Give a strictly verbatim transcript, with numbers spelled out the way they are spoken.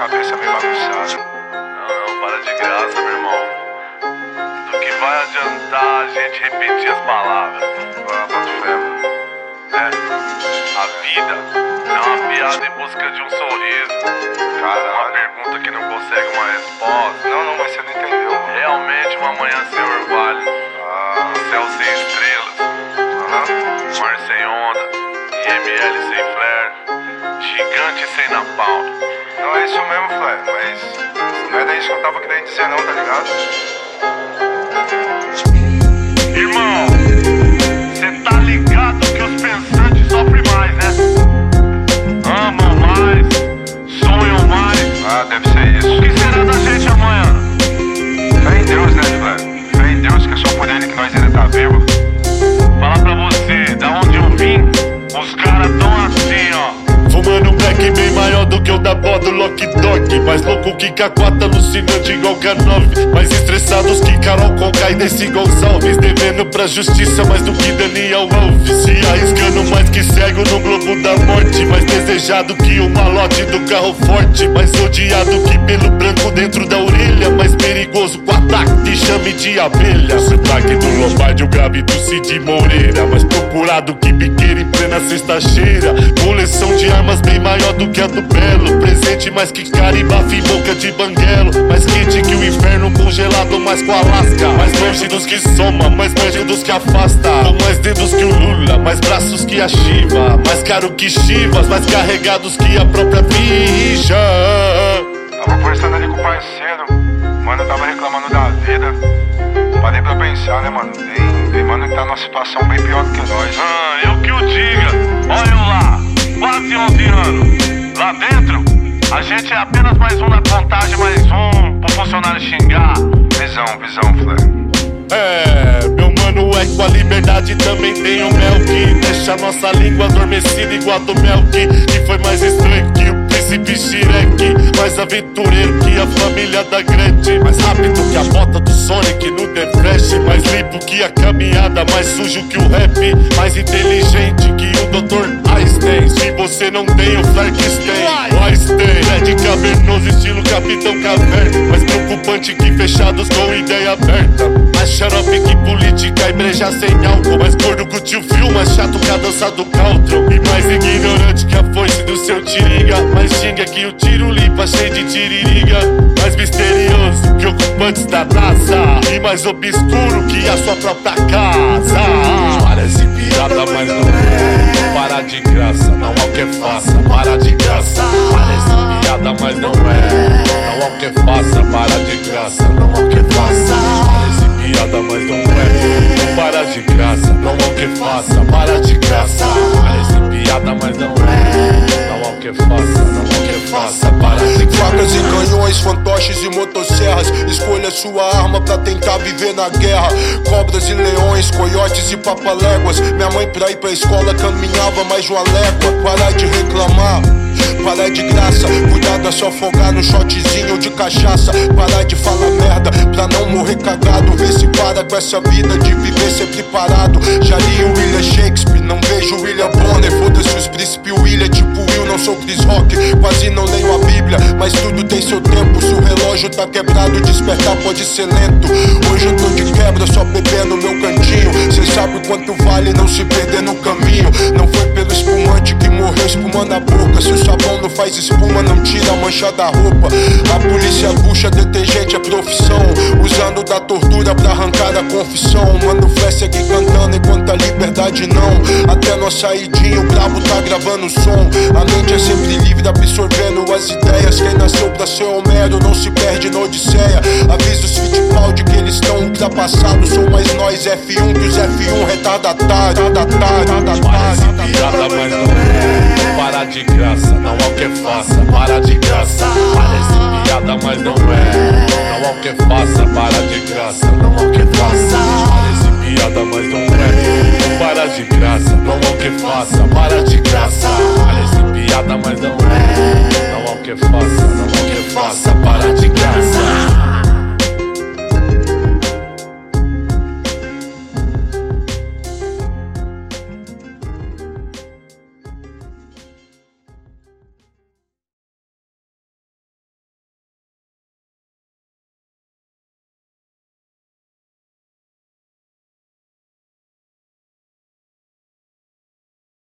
cabeça meio bagunçada. Não, não, para de graça, meu irmão. Do que vai adiantar a gente repetir as palavras? Ah, bota fé, mano. É, a vida é uma piada em busca de um sorriso. Caralho. Uma pergunta que não consegue uma resposta. Não, não, mas você não entendeu, mano. Realmente uma manhã sem orvalho, Ah, um céu sem estrelas, aham. um mar sem onda, I M L sem flare, gigante sem napalm. Não é isso mesmo, Flé, mas não era isso que eu tava querendo dizer não, tá ligado? Irmão, cê tá ligado que os pensantes sofrem mais, né? Amam mais, sonham mais. Ah, deve ser isso. O que será da gente amanhã? Fé em Deus, né, Flé? Fé em Deus que é só por ele que nós ainda tá vivo. Falar pra você, da onde eu vim, os caras tão assim, ó. Fumando um black bem maior do que o da boa do Lock Dog. Mais louco que K quatro, alucinante igual K nove. Mais estressados que Carol Conká e Desi Gonçalves. Devendo pra justiça mais do que Daniel Alves. Se arriscando mais que cego no globo da morte. Mais desejado que o malote do carro forte. Mais odiado que pelo branco dentro da orelha. Mais perigoso com ataque de chame de abelha. Sotaque do Lombardi, o grave do Cid Moreira. Mais procurado que biqueira em plena sexta-feira. Coleção de armas bem maior do que a do Belo. Presente mais que caribafe e boca de banguelo. Mais quente que o inferno congelado, mais com Alasca. Mais longe dos que soma, mais longe dos que afasta. Com mais dedos que o Lula, mais braços que a Shiva. Mais caro que Chivas, mais carregados que a própria ficha. Tava conversando ali com o parceiro, mano, tava reclamando da vida. Parei pra pensar, né, mano? Tem, tem mano que tá numa situação bem pior do que nós. Ah, eu que o diga. Olha eu lá, quase onze anos. Lá dentro, a gente é apenas mais um na contagem, mais um pro funcionário xingar. Visão, visão, Flé. É, meu mano, é com a liberdade também tem o mel que deixa nossa língua adormecida igual a do Melk. Que foi mais estranho que o príncipe Shrek. Mais aventureiro que a família da Gretchen. Mais rápido que a bota do Sonic no The Flash. Mais limpo que a caminhada, mais sujo que o rap. Mais inteligente que o doutor Einstein. Se você não tem, o Flex tem. Nós tem, é de cavernoso estilo Capitão Caverna. Mais preocupante que fechados com ideia aberta. Mais xarope que política e breja sem álcool. Mais gordo que o tio Phil, mais chato que a dança do Caltron. E mais ignorante que a foice do seu tiringa. Mais xinga que o tiro limpa cheio de tiririga. Mais misterioso que ocupantes da NASA. E mais obscuro que a sua própria casa. Parece piada, mas não é. Para de graça, não há o que faça. Para de graça. Parece piada, mas não é. Não há o que faça. Para de graça, não há o que faça. Parece piada, mas não é. Para de graça, não há o que faça. Para de graça. Parece piada, mas não é. Não há o que faça, não há o que faça. Para de graça. Facas e canhões, fantoches e motosserras. Escolha sua arma pra tentar viver na guerra. Cobras e leões, coiotes e papaléguas. Minha mãe pra ir pra escola caminhava mais de uma légua. Parar de reclamar, parar de graça. Cuidado a se afogar no shotzinho de cachaça. Parar de falar merda pra não morrer cagado. Vê se para com essa vida de viver sempre parado. Já li o William Shakespeare, não vejo o William Bonner. Foda-se os príncipes William, tipo Will, não sou Chris Rock. Quase não leio a Bíblia, mas tudo tem seu tempo. Se o relógio tá quebrado, despertar pode ser lento. Hoje eu tô de quebra, só bebendo meu cantinho. Cê sabe quanto vale não se perder no caminho. Não foi pelo espumante que morreu espumando a boca. Se o sabão não faz espuma, não tira a mancha da roupa. A polícia puxa detergente, é profissão. Usando da tortura pra arrancar a confissão. Mano, Flé segue cantando enquanto a liberdade não. Até nós saidinho, o brabo tá gravando som. A mente é sempre livre, absorvendo as ideias. Quem nasceu pra ser Homero não se perde na odisseia. Avisa os Fittipaldi que eles estão ultrapassados. Sou mais nós F um que os F um retardatário. Parece piada, mas não é. Para de graça, não há o que faça. Para de graça. Parece piada, mas não é. Não há o que faça. Para de graça, não há o que faça. Parece piada, mas não é. Para de graça, não há o que faça. Para de graça. Parece piada, mas não é. Não há o que faça, não há o que faça. Para de graça.